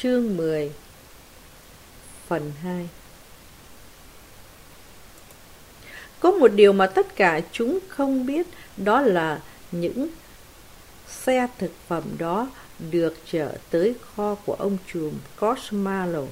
Chương 10 Phần 2. Có một điều mà tất cả chúng không biết, đó là những xe thực phẩm đó được chở tới kho của ông trùm Cosmalo.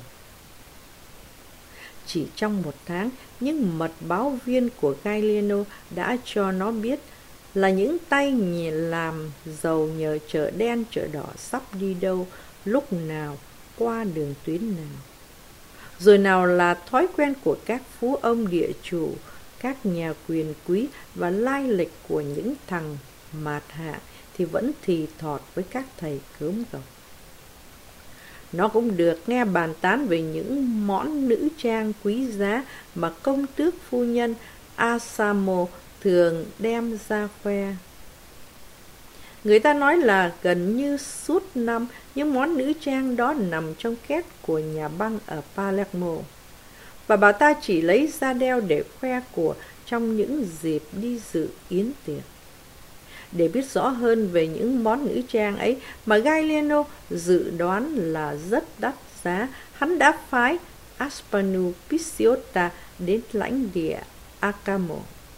Chỉ trong một tháng, những mật báo viên của Galliano đã cho nó biết là những tay làm giàu nhờ chợ đen chợ đỏ sắp đi đâu, lúc nào, qua đường tuyến nào. Rồi nào là thói quen của các phú ông địa chủ, các nhà quyền quý và lai lịch của những thằng mạt hạ thì vẫn thì thọt với các thầy cớm gộc. Nó cũng được nghe bàn tán về những món nữ trang quý giá mà công tước phu nhân Asamo thường đem ra khoe. Người ta nói là gần như suốt năm những món nữ trang đó nằm trong két của nhà băng ở Palermo, và bà ta chỉ lấy ra đeo để khoe của trong những dịp đi dự yến tiệc. Để biết rõ hơn về những món nữ trang ấy mà Galliano dự đoán là rất đắt giá, hắn đã phái Aspanu Picciota đến lãnh địa Acamo,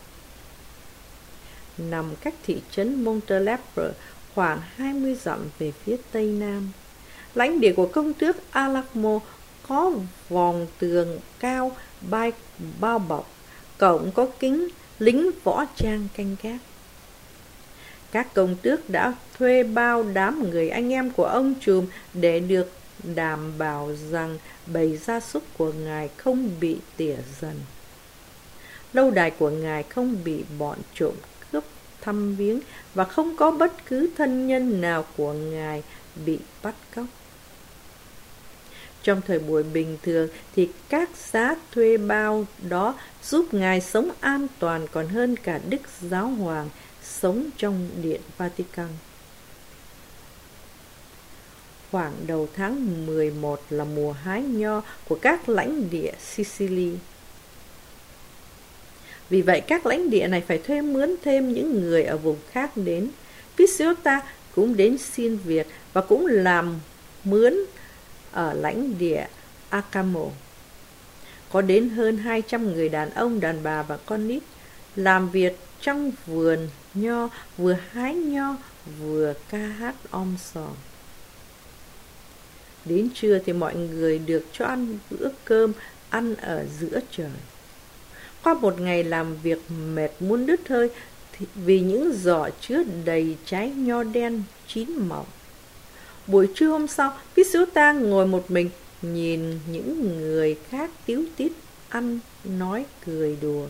nằm cách thị trấn Montelepro khoảng 20 dặm về phía tây nam. Lãnh địa của công tước Alacmo có vòng tường cao bao bọc, cổng có kính, lính võ trang canh gác. Các công tước đã thuê bao đám người anh em của ông trùm để được đảm bảo rằng bầy gia súc của ngài không bị tỉa dần. Lâu đài của ngài không bị bọn trộm cướp thăm viếng, và không có bất cứ thân nhân nào của ngài bị bắt cóc. Trong thời buổi bình thường thì các giá thuê bao đó giúp ngài sống an toàn còn hơn cả Đức Giáo Hoàng sống trong Điện Vatican. Khoảng đầu tháng 11 là mùa hái nho của các lãnh địa Sicily. Vì vậy các lãnh địa này phải thuê mướn thêm những người ở vùng khác đến. Picciota cũng đến xin việc và cũng làm mướn ở lãnh địa Acamo. Có đến hơn 200 người đàn ông, đàn bà và con nít làm việc trong vườn nho, vừa hái nho vừa ca hát om sòm. Đến trưa thì mọi người được cho ăn bữa cơm ăn ở giữa trời. Qua một ngày làm việc mệt muốn đứt hơi vì những giỏ chứa đầy trái nho đen chín mọng, buổi trưa hôm sau, Picciota ngồi một mình nhìn những người khác tíu tít ăn nói cười đùa.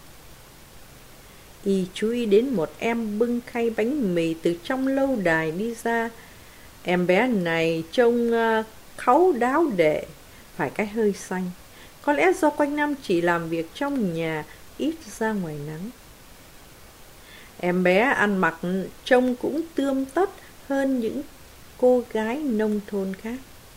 Y chú ý đến một em bưng khay bánh mì từ trong lâu đài đi ra. Em bé này trông kháu đáo để, phải cái hơi xanh. Có lẽ do quanh năm chỉ làm việc trong nhà, ít ra ngoài nắng. Em bé ăn mặc trông cũng tươm tất hơn những cô gái nông thôn khác.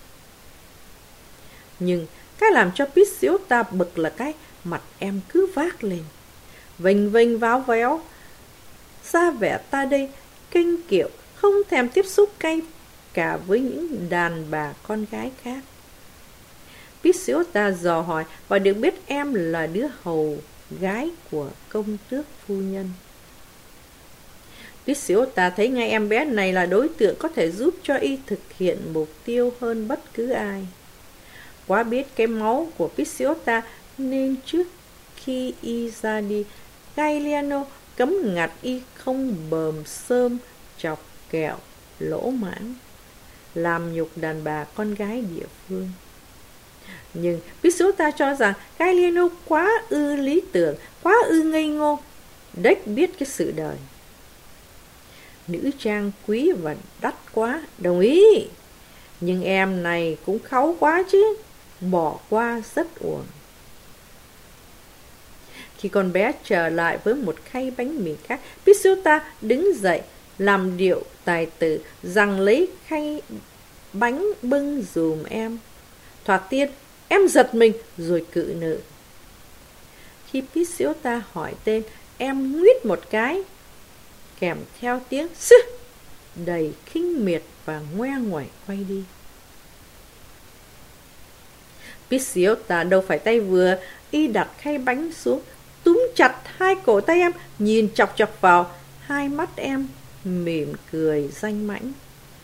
Nhưng cái làm cho Picciota bực là cái mặt em cứ vác lên, vênh vênh váo véo, ra vẻ ta đây kinh kiệu, không thèm tiếp xúc cay cả với những đàn bà con gái khác. Picciota dò hỏi và được biết em là đứa hầu gái của công tước phu nhân. Picciota thấy ngay em bé này là đối tượng có thể giúp cho y thực hiện mục tiêu hơn bất cứ ai. Quá biết cái máu của Picciota nên trước khi y ra đi, Galliano cấm ngặt y không bờm xơm, chọc kẹo, lỗ mãng, làm nhục đàn bà con gái địa phương. Nhưng Picciota cho rằng Galliano quá ư lý tưởng, quá ư ngây ngô, đếch biết cái sự đời. Nữ trang quý và đắt quá, đồng ý. Nhưng em này cũng kháu quá chứ, bỏ qua rất uổng. Khi con bé trở lại với một khay bánh mì khác, Picciota đứng dậy, làm điệu tài tử, rằng lấy khay bánh bưng dùm em. Thoạt tiên, em giật mình rồi cự nữ. Khi Picciota hỏi tên, em nguyết một cái, kèm theo tiếng sư đầy khinh miệt và ngoe nguẩy quay đi. Pisiota đâu phải tay vừa, y đặt khay bánh xuống, túm chặt hai cổ tay em, nhìn chọc chọc vào hai mắt em, mỉm cười danh mãnh.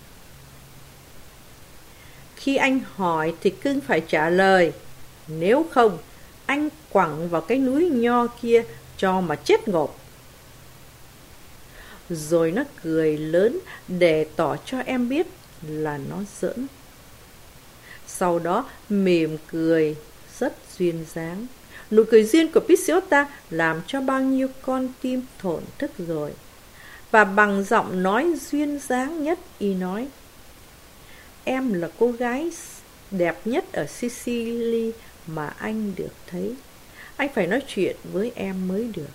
Khi anh hỏi thì cưng phải trả lời, nếu không, anh quẳng vào cái núi nho kia cho mà chết ngộp. Rồi nó cười lớn để tỏ cho em biết là nó giỡn. Sau đó mỉm cười rất duyên dáng. Nụ cười duyên của Pisiota làm cho bao nhiêu con tim thổn thức rồi. Và bằng giọng nói duyên dáng nhất, y nói, em là cô gái đẹp nhất ở Sicily mà anh được thấy. Anh phải nói chuyện với em mới được.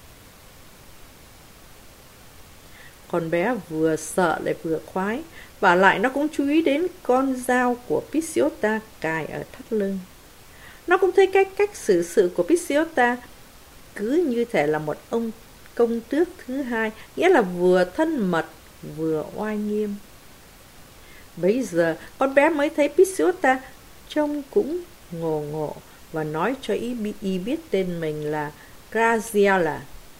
Con bé vừa sợ lại vừa khoái, và lại nó cũng chú ý đến con dao của Pisiota cài ở thắt lưng. Nó cũng thấy cách xử sự của Pisiota cứ như thể là một ông công tước thứ hai, nghĩa là vừa thân mật vừa oai nghiêm. Bấy giờ con bé mới thấy Pisiota trông cũng ngộ ngộ và nói cho y biết tên mình là Graziella.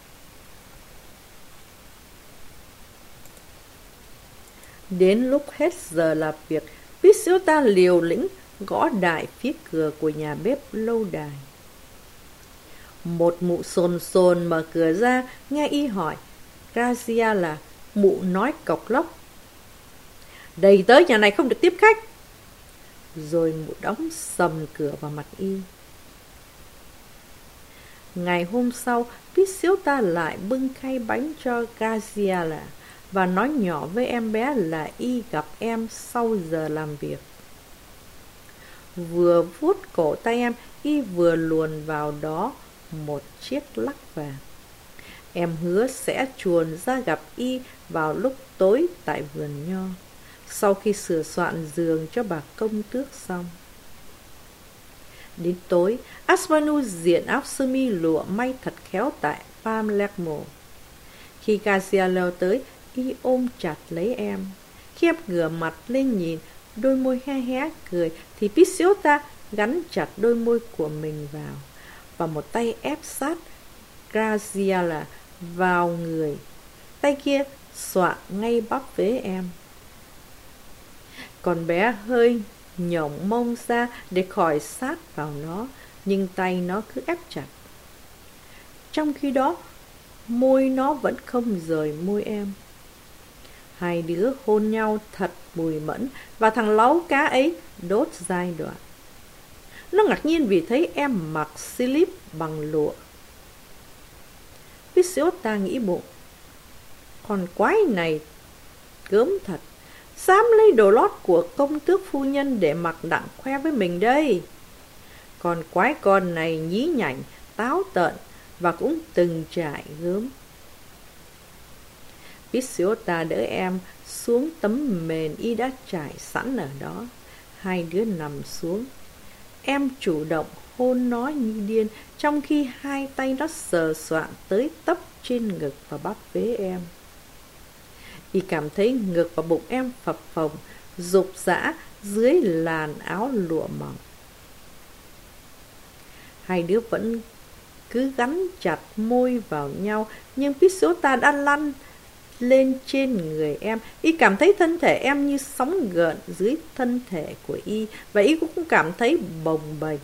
Đến lúc hết giờ làm việc, Pisiota liều lĩnh gõ đại phía cửa của nhà bếp lâu đài. Một mụ sồn sồn mở cửa ra, nghe y hỏi, Graziella, mụ nói cộc lốc, đầy tới nhà này không được tiếp khách. Rồi mụ đóng sầm cửa vào mặt y. Ngày hôm sau, Pisiota lại bưng khay bánh cho Graziella và nói nhỏ với em bé là y gặp em sau giờ làm việc. Vừa vuốt cổ tay em, y vừa luồn vào đó một chiếc lắc vàng. Em hứa sẽ chuồn ra gặp y vào lúc tối tại vườn nho, sau khi sửa soạn giường cho bà công tước xong. Đến tối, Asmanu diện áo sơ mi lụa may thật khéo tại Palermo. Khi Graziella tới, y ôm chặt lấy em. Khi em ngửa mặt lên nhìn, đôi môi hé hé cười, thì Pisiota gắn chặt đôi môi của mình vào, và một tay ép sát Graziella vào người. Tay kia xoa ngay bắp vế em. Con bé hơi nhổng mông ra để khỏi sát vào nó, nhưng tay nó cứ ép chặt. Trong khi đó, môi nó vẫn không rời môi em. Hai đứa hôn nhau thật mùi mẫn, và thằng láu cá ấy đốt giai đoạn. Nó ngạc nhiên vì thấy em mặc slip bằng lụa. Pisiota nghĩ bụng, con quái này gớm thật, dám lấy đồ lót của công tước phu nhân để mặc đặng khoe với mình đây. Còn quái con này nhí nhảnh, táo tợn và cũng từng trải gớm. Pisiota đỡ em xuống tấm mền y đã trải sẵn ở đó. Hai đứa nằm xuống. Em chủ động hôn nó như điên, trong khi hai tay nó sờ soạng tới tấp trên ngực và bắp vế em. Y cảm thấy ngực và bụng em phập phồng, rục rã dưới làn áo lụa mỏng. Hai đứa vẫn cứ gắn chặt môi vào nhau, nhưng Pisiota đã lăn lên trên người em. Y cảm thấy thân thể em như sóng gợn dưới thân thể của y, và y cũng cảm thấy bồng bềnh.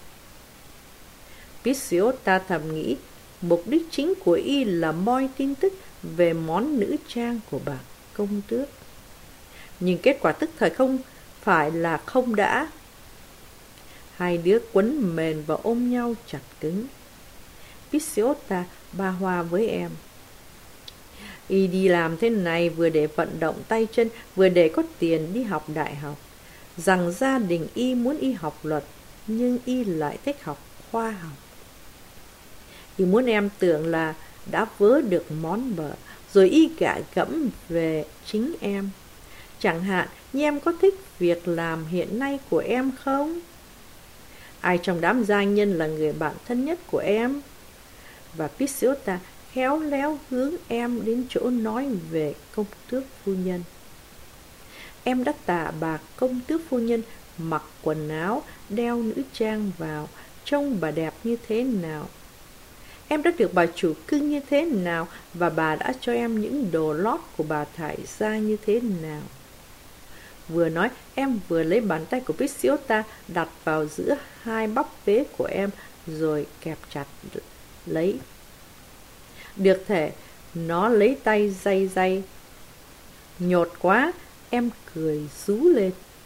Pisiota thầm nghĩ, mục đích chính của y là moi tin tức về món nữ trang của bà công tước. Nhưng kết quả tức thời không phải là không đã. Hai đứa quấn mền và ôm nhau chặt cứng. Pisiota ba hoa với em. Y đi làm thế này vừa để vận động tay chân, vừa để có tiền đi học đại học. Rằng gia đình y muốn y học luật, nhưng y lại thích học khoa học. Y muốn em tưởng là đã vớ được món bợ, rồi y gạ gẫm về chính em. Chẳng hạn như em có thích việc làm hiện nay của em không? Ai trong đám gia nhân là người bạn thân nhất của em? Và Pisiota khéo léo hướng em đến chỗ nói về công tước phu nhân. Em đã tạ bà công tước phu nhân mặc quần áo, đeo nữ trang vào, trông bà đẹp như thế nào. Em đã được bà chủ cưng như thế nào, và bà đã cho em những đồ lót của bà thải ra như thế nào. Vừa nói, em vừa lấy bàn tay của Pisiota đặt vào giữa hai bắp vế của em, rồi kẹp chặt lấy. Được thể, nó lấy tay day day. Nhột quá, em cười rú lên.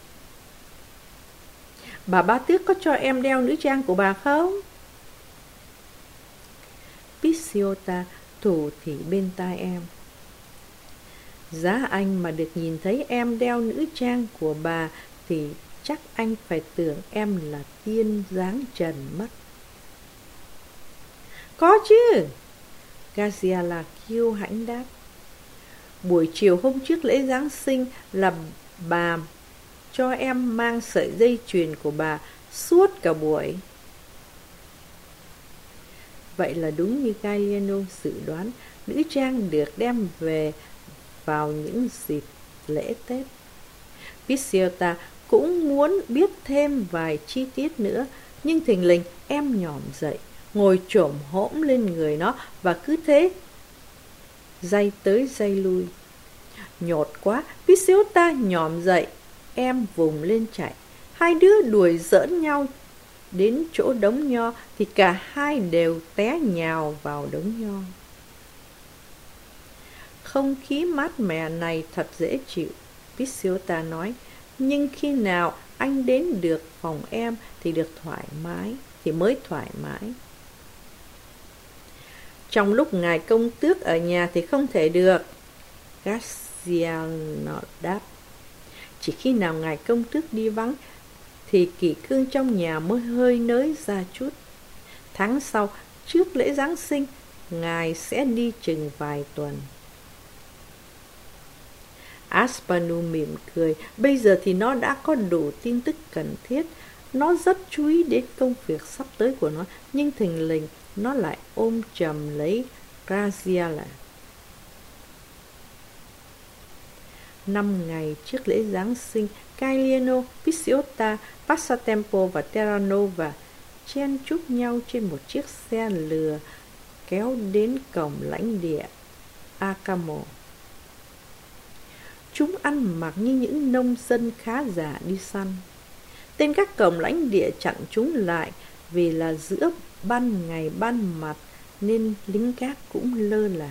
Bà Ba Tước có cho em đeo nữ trang của bà không? Pisiota thủ thỉ bên tai em. Giá anh mà được nhìn thấy em đeo nữ trang của bà thì chắc anh phải tưởng em là tiên dáng trần mất. Có chứ, Gaziala kiêu hãnh đáp. Buổi chiều hôm trước lễ Giáng sinh là bà cho em mang sợi dây chuyền của bà suốt cả buổi. Vậy là đúng như Gallieno dự đoán, nữ trang được đem về vào những dịp lễ Tết. Pisiota cũng muốn biết thêm vài chi tiết nữa, nhưng thình lình em nhỏm dậy, ngồi chổm hổm lên người nó và cứ thế day tới day lui. Nhột quá, Pisiota nhỏm dậy, em vùng lên chạy. Hai đứa đùa giỡn nhau đến chỗ đống nho thì cả hai đều té nhào vào đống nho. Không khí mát mẻ này thật dễ chịu, Pisiota nói, nhưng khi nào anh đến được phòng em thì mới thoải mái. Trong lúc ngài công tước ở nhà thì không thể được, Gaziano đáp. Chỉ khi nào ngài công tước đi vắng thì kỷ cương trong nhà mới hơi nới ra chút. Tháng sau, trước lễ Giáng sinh, ngài sẽ đi chừng vài tuần. Aspanu mỉm cười. Bây giờ thì nó đã có đủ tin tức cần thiết. Nó rất chú ý đến công việc sắp tới của nó, nhưng thình lình nó lại ôm chầm lấy Graziella. 5 ngày trước lễ Giáng sinh, Gagliano, Pisiota, Passatempo và Terranova chen chúc nhau trên một chiếc xe lừa kéo đến cổng lãnh địa Acamo. Chúng ăn mặc như những nông dân khá giả đi săn. Tên các cổng lãnh địa chặn chúng lại vì là giữa ban ngày ban mặt nên lính gác cũng lơ là.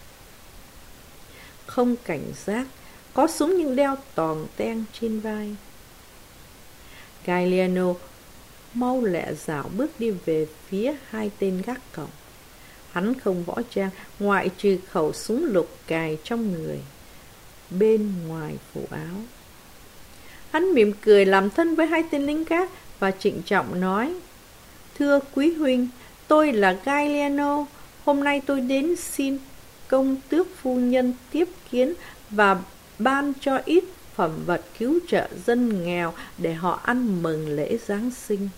Không cảnh giác, có súng nhưng đeo tòng teng trên vai. Gagliano mau lẹ dạo bước đi về phía hai tên gác cổng. Hắn không võ trang ngoại trừ khẩu súng lục cài trong người, bên ngoài phủ áo. Hắn mỉm cười làm thân với hai tên lính gác và trịnh trọng nói: Thưa quý huynh, tôi là Gagliano. Hôm nay tôi đến xin công tước phu nhân tiếp kiến và ban cho ít phẩm vật cứu trợ dân nghèo để họ ăn mừng lễ Giáng sinh.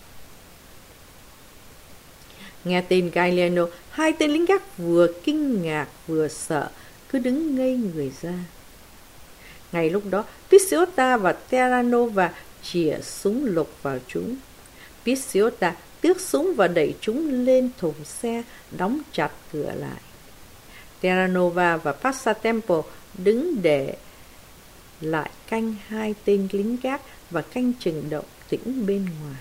Nghe tên Gagliano, hai tên lính gác vừa kinh ngạc vừa sợ, cứ đứng ngây người ra. Ngay lúc đó, Pisiota và Terranova chĩa súng lục vào chúng. Pisiota tước súng và đẩy chúng lên thùng xe, đóng chặt cửa lại. Terranova và Passatempo đứng để lại canh hai tên lính gác và canh chừng động tĩnh bên ngoài.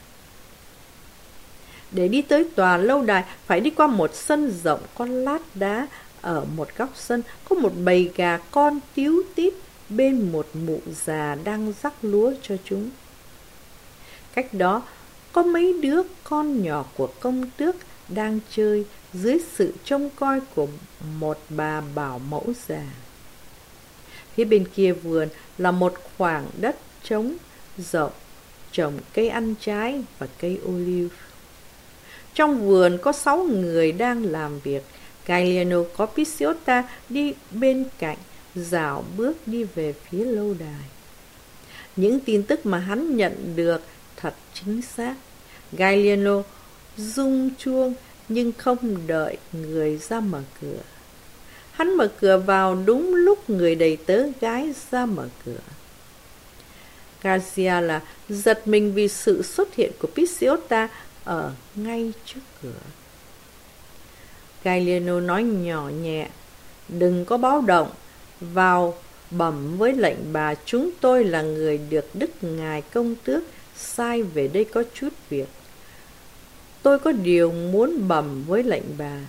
Để đi tới tòa lâu đài, phải đi qua một sân rộng có lát đá. Ở một góc sân có một bầy gà con tíu tít bên một mụ già đang rắc lúa cho chúng. Cách đó có mấy đứa con nhỏ của công tước đang chơi dưới sự trông coi của một bà bảo mẫu già. Phía bên kia vườn là một khoảng đất trống rộng, trồng cây ăn trái và cây olive. Trong vườn có 6 người đang làm việc. Gagliano có Pisiota đi bên cạnh, dạo bước đi về phía lâu đài. Những tin tức mà hắn nhận được thật chính xác. Gagliano rung chuông nhưng không đợi người ra mở cửa. Hắn mở cửa vào đúng lúc người đầy tớ gái ra mở cửa. Graziella giật mình vì sự xuất hiện của Picciota ở ngay trước cửa. Gallieno nói nhỏ nhẹ, đừng có báo động, vào bẩm với lệnh bà, chúng tôi là người được đức ngài công tước sai về đây có chút việc. Tôi có điều muốn bẩm với lệnh bà.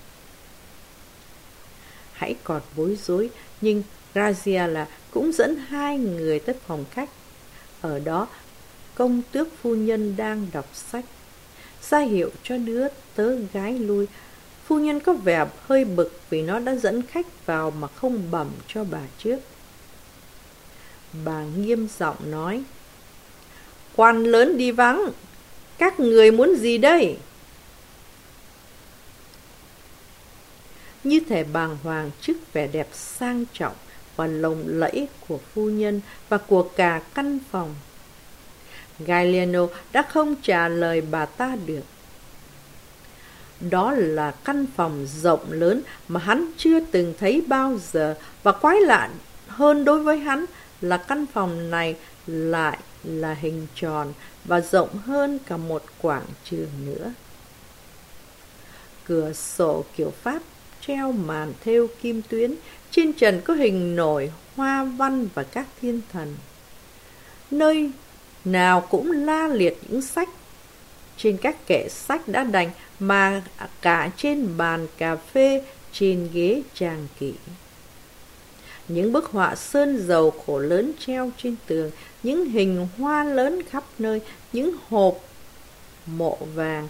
Hãy còn bối rối, nhưng Graziella cũng dẫn hai người tới phòng khách. Ở đó, công tước phu nhân đang đọc sách. Ra hiệu cho đứa tớ gái lui. Phu nhân có vẻ hơi bực vì nó đã dẫn khách vào mà không bẩm cho bà trước. Bà nghiêm giọng nói, quan lớn đi vắng, các người muốn gì đây? Như thể bàng hoàng trước vẻ đẹp sang trọng và lộng lẫy của phu nhân và của cả căn phòng, Gallieno đã không trả lời bà ta được. Đó là căn phòng rộng lớn mà hắn chưa từng thấy bao giờ, và quái lạ hơn đối với hắn là căn phòng này lại là hình tròn và rộng hơn cả một quảng trường nữa. Cửa sổ kiểu Pháp treo màn thêu kim tuyến, trên trần có hình nổi, hoa văn và các thiên thần. Nơi nào cũng la liệt những sách. Trên các kệ sách đã đành, mà cả trên bàn cà phê, trên ghế tràng kỷ. Những bức họa sơn dầu khổ lớn treo trên tường, những hình hoa lớn khắp nơi, những hộp mộ vàng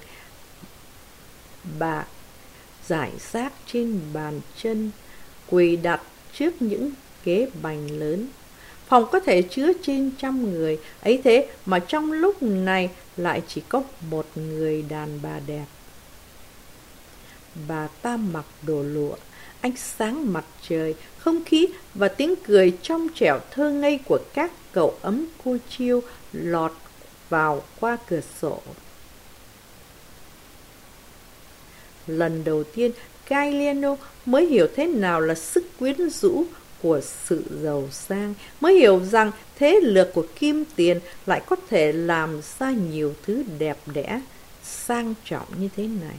bạc rải rác trên bàn chân, quỳ đặt trước những ghế bành lớn. Phòng có thể chứa trên 100 người, ấy thế mà trong lúc này lại chỉ có một người đàn bà đẹp. Bà ta mặc đồ lụa, ánh sáng mặt trời, không khí và tiếng cười trong trẻo thơ ngây của các cậu ấm cô chiêu lọt vào qua cửa sổ. Lần đầu tiên, Gallieno mới hiểu thế nào là sức quyến rũ của sự giàu sang, mới hiểu rằng thế lực của kim tiền lại có thể làm ra nhiều thứ đẹp đẽ, sang trọng như thế này.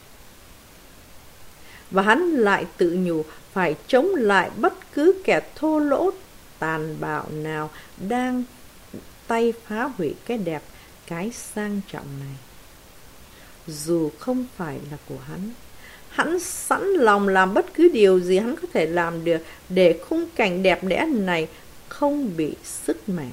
Và hắn lại tự nhủ phải chống lại bất cứ kẻ thô lỗ tàn bạo nào đang tay phá hủy cái đẹp, cái sang trọng này. Dù không phải là của hắn sẵn lòng làm bất cứ điều gì hắn có thể làm được để khung cảnh đẹp đẽ này không bị sứt mẻ.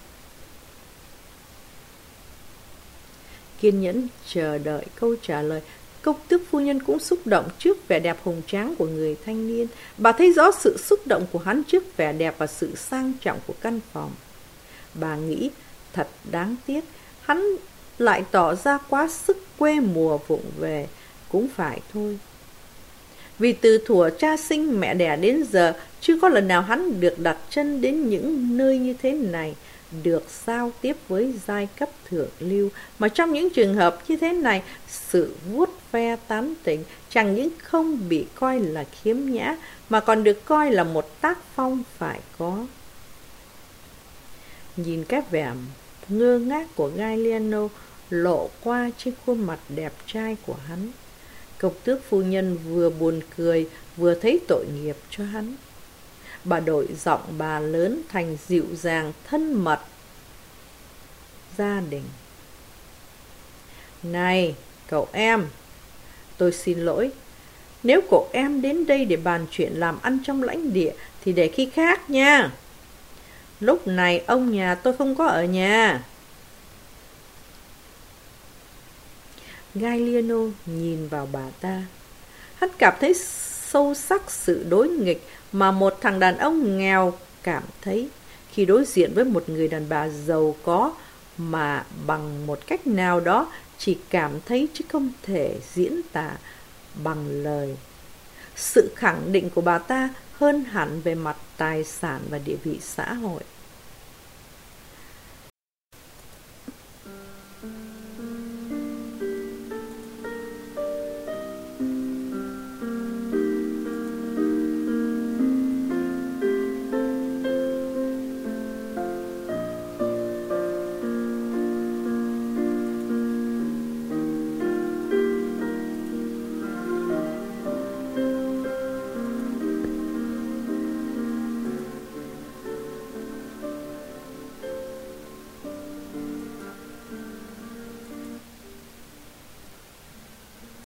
Kiên nhẫn chờ đợi câu trả lời, công tước phu nhân cũng xúc động trước vẻ đẹp hùng tráng của người thanh niên. Bà thấy rõ sự xúc động của hắn trước vẻ đẹp và sự sang trọng của căn phòng. Bà nghĩ thật đáng tiếc, hắn lại tỏ ra quá sức quê mùa vụng về. Cũng phải thôi, vì từ thuở cha sinh mẹ đẻ đến giờ, chưa có lần nào hắn được đặt chân đến những nơi như thế này, được giao tiếp với giai cấp thượng lưu. Mà trong những trường hợp như thế này, sự vuốt ve tán tỉnh chẳng những không bị coi là khiếm nhã, mà còn được coi là một tác phong phải có. Nhìn cái vẻ ngơ ngác của Gallieno lộ qua trên khuôn mặt đẹp trai của hắn, công tước phu nhân vừa buồn cười vừa thấy tội nghiệp cho hắn. Bà đổi giọng bà lớn thành dịu dàng thân mật. Gia đình. Này, cậu em, tôi xin lỗi. Nếu cậu em đến đây để bàn chuyện làm ăn trong lãnh địa thì để khi khác nha. Lúc này ông nhà tôi không có ở nhà. Gallieno nhìn vào bà ta. Hắn cảm thấy sâu sắc sự đối nghịch mà một thằng đàn ông nghèo cảm thấy khi đối diện với một người đàn bà giàu có mà bằng một cách nào đó chỉ cảm thấy chứ không thể diễn tả bằng lời. Sự khẳng định của bà ta hơn hẳn về mặt tài sản và địa vị xã hội.